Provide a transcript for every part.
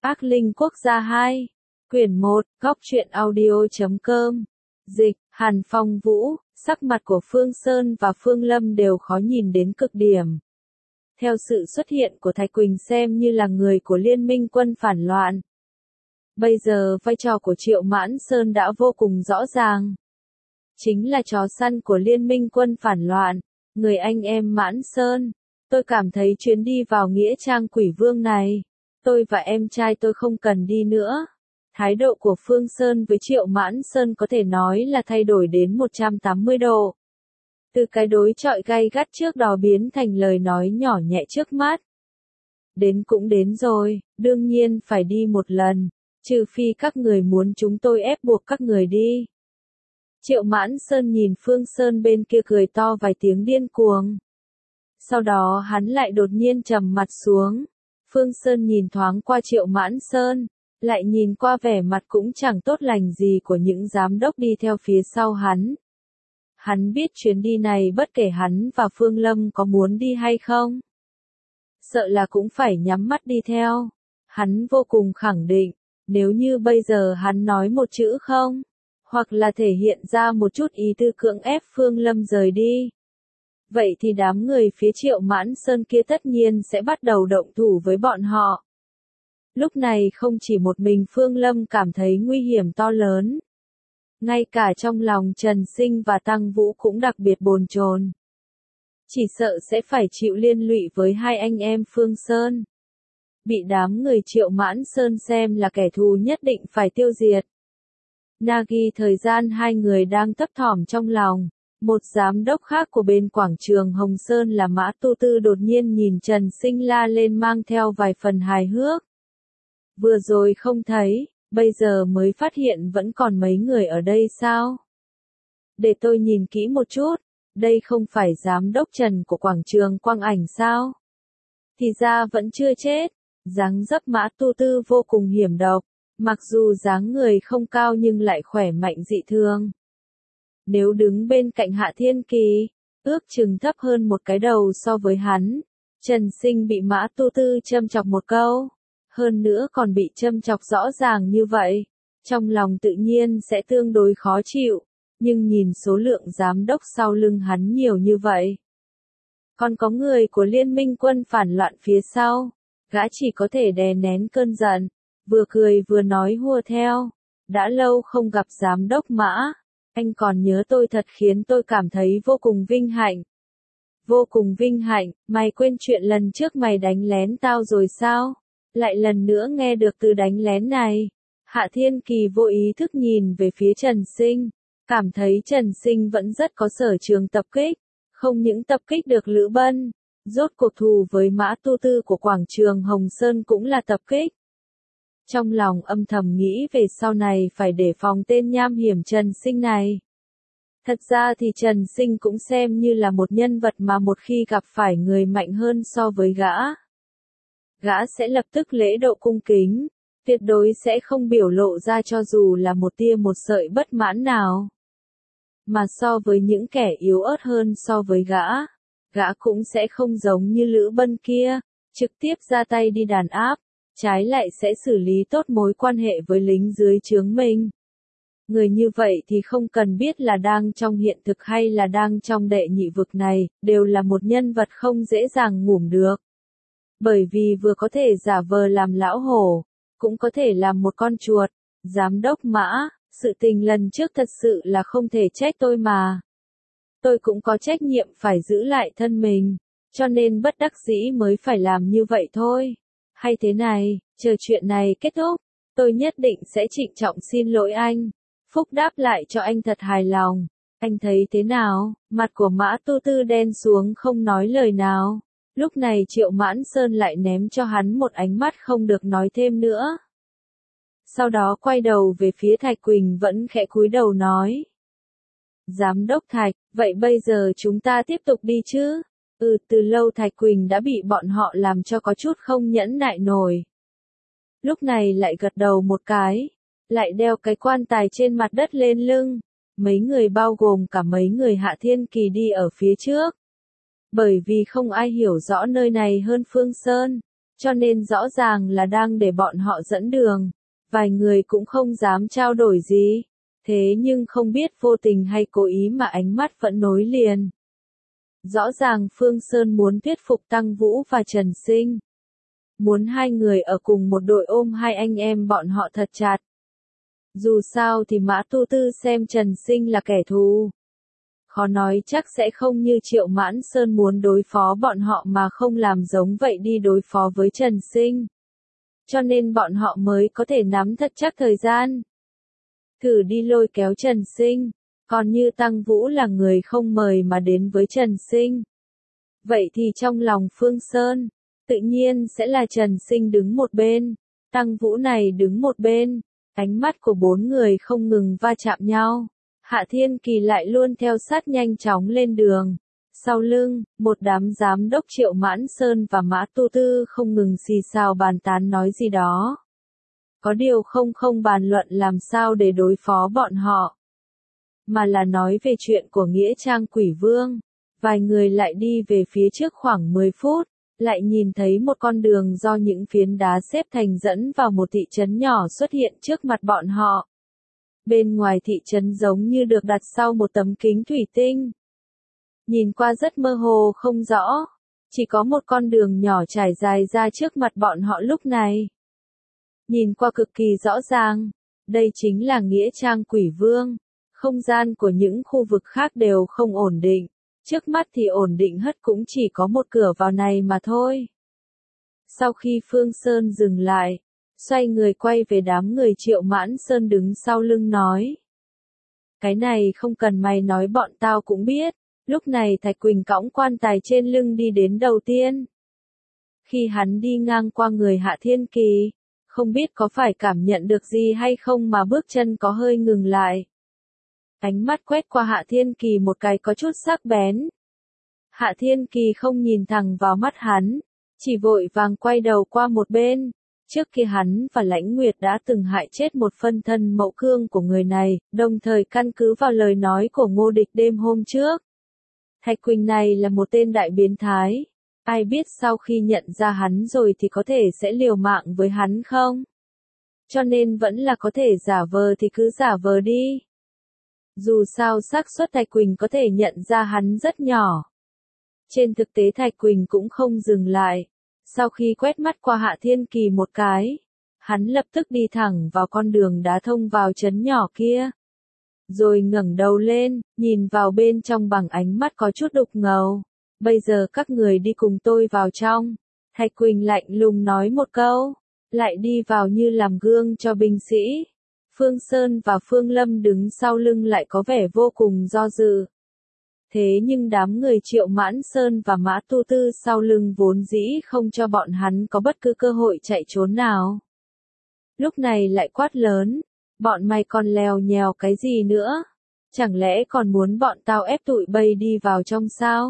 Ác Linh Quốc gia 2, quyển 1, góc truyện audio.com, dịch, Hàn Phong Vũ, sắc mặt của Phương Sơn và Phương Lâm đều khó nhìn đến cực điểm. Theo sự xuất hiện của Thạch Quỳnh xem như là người của Liên minh quân phản loạn. Bây giờ vai trò của Triệu Mãn Sơn đã vô cùng rõ ràng. Chính là chó săn của Liên minh quân phản loạn, người anh em Mãn Sơn. Tôi cảm thấy chuyến đi vào Nghĩa Trang Quỷ Vương này, tôi và em trai tôi không cần đi nữa. Thái độ của Phương Sơn với Triệu Mãn Sơn có thể nói là thay đổi đến 180 độ. Từ cái đối chọi gay gắt trước đó biến thành lời nói nhỏ nhẹ trước mắt. Đến cũng đến rồi, đương nhiên phải đi một lần, trừ phi các người muốn chúng tôi ép buộc các người đi. Triệu Mãn Sơn nhìn Phương Sơn bên kia cười to vài tiếng điên cuồng. Sau đó hắn lại đột nhiên trầm mặt xuống. Phương Sơn nhìn thoáng qua Triệu Mãn Sơn, lại nhìn qua vẻ mặt cũng chẳng tốt lành gì của những giám đốc đi theo phía sau hắn. Hắn biết chuyến đi này bất kể hắn và Phương Lâm có muốn đi hay không, sợ là cũng phải nhắm mắt đi theo. Hắn vô cùng khẳng định, nếu như bây giờ hắn nói một chữ không, hoặc là thể hiện ra một chút ý tư cưỡng ép Phương Lâm rời đi, vậy thì đám người phía Triệu Mãn Sơn kia tất nhiên sẽ bắt đầu động thủ với bọn họ. Lúc này không chỉ một mình Phương Lâm cảm thấy nguy hiểm to lớn. Ngay cả trong lòng Trần Sinh và Tăng Vũ cũng đặc biệt bồn chồn. Chỉ sợ sẽ phải chịu liên lụy với hai anh em Phương Sơn. Bị đám người Triệu Mãn Sơn xem là kẻ thù nhất định phải tiêu diệt. Nagi thời gian hai người đang thấp thỏm trong lòng. Một giám đốc khác của bên quảng trường Hồng Sơn là Mã Tu Tư đột nhiên nhìn Trần Sinh la lên mang theo vài phần hài hước. Vừa rồi không thấy, bây giờ mới phát hiện vẫn còn mấy người ở đây sao? Để tôi nhìn kỹ một chút, đây không phải giám đốc Trần của quảng trường Quang Ảnh sao? Thì ra vẫn chưa chết. Dáng dấp Mã Tu Tư vô cùng hiểm độc, mặc dù dáng người không cao nhưng lại khỏe mạnh dị thường. Nếu đứng bên cạnh Hạ Thiên Kỳ, ước chừng thấp hơn một cái đầu so với hắn. Trần Sinh bị Mã Tu Tư châm chọc một câu, hơn nữa còn bị châm chọc rõ ràng như vậy, trong lòng tự nhiên sẽ tương đối khó chịu, nhưng nhìn số lượng giám đốc sau lưng hắn nhiều như vậy. Còn có người của Liên minh quân phản loạn phía sau, gã chỉ có thể đè nén cơn giận, vừa cười vừa nói hùa theo. Đã lâu không gặp giám đốc Mã, anh còn nhớ tôi thật khiến tôi cảm thấy vô cùng vinh hạnh. Vô cùng vinh hạnh, mày quên chuyện lần trước mày đánh lén tao rồi sao? Lại lần nữa nghe được từ đánh lén này. Hạ Thiên Kỳ vô ý thức nhìn về phía Trần Sinh, cảm thấy Trần Sinh vẫn rất có sở trường tập kích, không những tập kích được Lữ Bân, rốt cuộc thù với Mã Tu Tư của quảng trường Hồng Sơn cũng là tập kích. Trong lòng âm thầm nghĩ về sau này phải đề phòng tên nham hiểm Trần Sinh này. Thật ra thì Trần Sinh cũng xem như là một nhân vật mà một khi gặp phải người mạnh hơn so với gã sẽ lập tức lễ độ cung kính, tuyệt đối sẽ không biểu lộ ra cho dù là một tia một sợi bất mãn nào. Mà so với những kẻ yếu ớt hơn so với gã cũng sẽ không giống như Lữ Bân kia, trực tiếp ra tay đi đàn áp, trái lại sẽ xử lý tốt mối quan hệ với lính dưới trướng mình. Người như vậy thì không cần biết là đang trong hiện thực hay là đang trong đệ nhị vực này, đều là một nhân vật không dễ dàng ngủm được. Bởi vì vừa có thể giả vờ làm lão hổ, cũng có thể làm một con chuột. Giám đốc Mã, sự tình lần trước thật sự là không thể trách tôi mà. Tôi cũng có trách nhiệm phải giữ lại thân mình, cho nên bất đắc dĩ mới phải làm như vậy thôi. Hay thế này, chờ chuyện này kết thúc, tôi nhất định sẽ trịnh trọng xin lỗi anh. Phúc đáp lại cho anh thật hài lòng. Anh thấy thế nào? Mặt của Mã Tu Tư đen xuống không nói lời nào. Lúc này Triệu Mãn Sơn lại ném cho hắn một ánh mắt không được nói thêm nữa. Sau đó quay đầu về phía Thạch Quỳnh vẫn khẽ cúi đầu nói. Giám đốc Thạch, vậy bây giờ chúng ta tiếp tục đi chứ? Từ lâu Thạch Quỳnh đã bị bọn họ làm cho có chút không nhẫn nại nổi. Lúc này lại gật đầu một cái, lại đeo cái quan tài trên mặt đất lên lưng. Mấy người bao gồm cả mấy người Hạ Thiên Kỳ đi ở phía trước. Bởi vì không ai hiểu rõ nơi này hơn Phương Sơn, cho nên rõ ràng là đang để bọn họ dẫn đường. Vài người cũng không dám trao đổi gì, thế nhưng không biết vô tình hay cố ý mà ánh mắt vẫn nối liền. Rõ ràng Phương Sơn muốn thuyết phục Tăng Vũ và Trần Sinh. Muốn hai người ở cùng một đội ôm hai anh em bọn họ thật chặt. Dù sao thì Mã Tu Tư xem Trần Sinh là kẻ thù. Khó nói chắc sẽ không như Triệu Mãn Sơn muốn đối phó bọn họ mà không làm giống vậy đi đối phó với Trần Sinh. Cho nên bọn họ mới có thể nắm thật chắc thời gian. Thử đi lôi kéo Trần Sinh, còn như Tăng Vũ là người không mời mà đến với Trần Sinh. Vậy thì trong lòng Phương Sơn, tự nhiên sẽ là Trần Sinh đứng một bên, Tăng Vũ này đứng một bên, ánh mắt của bốn người không ngừng va chạm nhau. Hạ Thiên Kỳ lại luôn theo sát nhanh chóng lên đường. Sau lưng, một đám giám đốc Triệu Mãn Sơn và Mã Tu Tư không ngừng xì xào bàn tán nói gì đó. Có điều không bàn luận làm sao để đối phó bọn họ, mà là nói về chuyện của Nghĩa Trang Quỷ Vương. Vài người lại đi về phía trước khoảng 10 phút, lại nhìn thấy một con đường do những phiến đá xếp thành dẫn vào một thị trấn nhỏ xuất hiện trước mặt bọn họ. Bên ngoài thị trấn giống như được đặt sau một tấm kính thủy tinh. Nhìn qua rất mơ hồ không rõ, chỉ có một con đường nhỏ trải dài ra trước mặt bọn họ lúc này. Nhìn qua cực kỳ rõ ràng, đây chính là Nghĩa Trang Quỷ Vương. Không gian của những khu vực khác đều không ổn định, trước mắt thì ổn định hết cũng chỉ có một cửa vào này mà thôi. Sau khi Phương Sơn dừng lại, xoay người quay về đám người Triệu Mãn Sơn đứng sau lưng nói. Cái này không cần mày nói bọn tao cũng biết. Lúc này Thạch Quỳnh cõng quan tài trên lưng đi đến đầu tiên. Khi hắn đi ngang qua người Hạ Thiên Kỳ, không biết có phải cảm nhận được gì hay không mà bước chân có hơi ngừng lại. Ánh mắt quét qua Hạ Thiên Kỳ một cái có chút sắc bén. Hạ Thiên Kỳ không nhìn thẳng vào mắt hắn, chỉ vội vàng quay đầu qua một bên. Trước kia hắn và Lãnh Nguyệt đã từng hại chết một phân thân mẫu cương của người này, đồng thời căn cứ vào lời nói của Ngô Địch đêm hôm trước. Thạch Quỳnh này là một tên đại biến thái. Ai biết sau khi nhận ra hắn rồi thì có thể sẽ liều mạng với hắn không? Cho nên vẫn là có thể giả vờ thì cứ giả vờ đi. Dù sao xác suất Thạch Quỳnh có thể nhận ra hắn rất nhỏ. Trên thực tế Thạch Quỳnh cũng không dừng lại. Sau khi quét mắt qua Hạ Thiên Kỳ một cái, hắn lập tức đi thẳng vào con đường đá thông vào trấn nhỏ kia. Rồi ngẩng đầu lên, nhìn vào bên trong bằng ánh mắt có chút đục ngầu. Bây giờ các người đi cùng tôi vào trong. Thạch Quỳnh lạnh lùng nói một câu, lại đi vào như làm gương cho binh sĩ. Phương Sơn và Phương Lâm đứng sau lưng lại có vẻ vô cùng do dự. Thế nhưng đám người Triệu Mãn Sơn và Mã Tu Tư sau lưng vốn dĩ không cho bọn hắn có bất cứ cơ hội chạy trốn nào. Lúc này lại quát lớn, bọn mày còn lèo nhèo cái gì nữa? Chẳng lẽ còn muốn bọn tao ép tụi bay đi vào trong sao?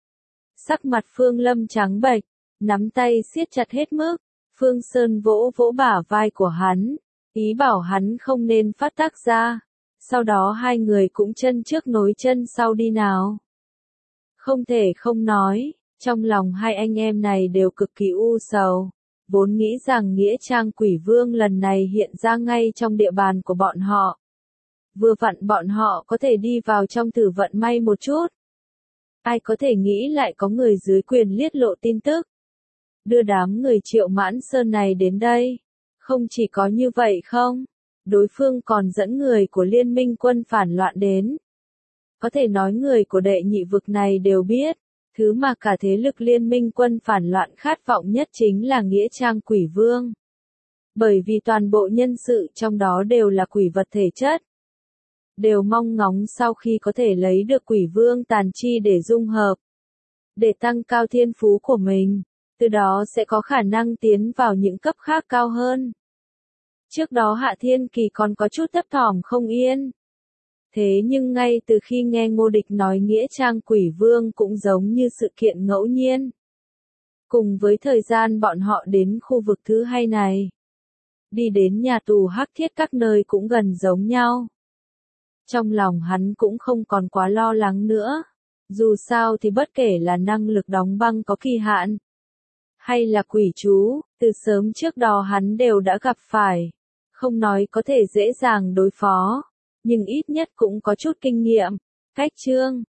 Sắc mặt Phương Lâm trắng bệch, nắm tay siết chặt hết mức. Phương Sơn vỗ vỗ bả vai của hắn, ý bảo hắn không nên phát tác ra. Sau đó hai người cũng chân trước nối chân sau đi nào. Không thể không nói, trong lòng hai anh em này đều cực kỳ u sầu. Vốn nghĩ rằng Nghĩa Trang Quỷ Vương lần này hiện ra ngay trong địa bàn của bọn họ. Vừa vặn bọn họ có thể đi vào trong thử vận may một chút. Ai có thể nghĩ lại có người dưới quyền liết lộ tin tức. Đưa đám người Triệu Mãn Sơn này đến đây. Không chỉ có như vậy không, đối phương còn dẫn người của liên minh quân phản loạn đến. Có thể nói người của đệ nhị vực này đều biết, thứ mà cả thế lực liên minh quân phản loạn khát vọng nhất chính là Nghĩa Trang Quỷ Vương. Bởi vì toàn bộ nhân sự trong đó đều là quỷ vật thể chất. Đều mong ngóng sau khi có thể lấy được Quỷ Vương tàn chi để dung hợp. Để tăng cao thiên phú của mình, từ đó sẽ có khả năng tiến vào những cấp khác cao hơn. Trước đó Hạ Thiên Kỳ còn có chút thấp thỏm không yên. Thế nhưng ngay từ khi nghe Ngô Địch nói Nghĩa Trang Quỷ Vương cũng giống như sự kiện ngẫu nhiên. Cùng với thời gian bọn họ đến khu vực thứ hai này, đi đến nhà tù Hắc Thiết các nơi cũng gần giống nhau. Trong lòng hắn cũng không còn quá lo lắng nữa. Dù sao thì bất kể là năng lực đóng băng có kỳ hạn, hay là quỷ chú, từ sớm trước đó hắn đều đã gặp phải. Không nói có thể dễ dàng đối phó, nhưng ít nhất cũng có chút kinh nghiệm. Cách chương